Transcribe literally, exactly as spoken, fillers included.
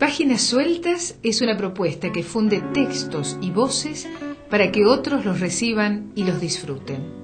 Páginas Sueltas es una propuesta que funde textos y voces para que otros los reciban y los disfruten.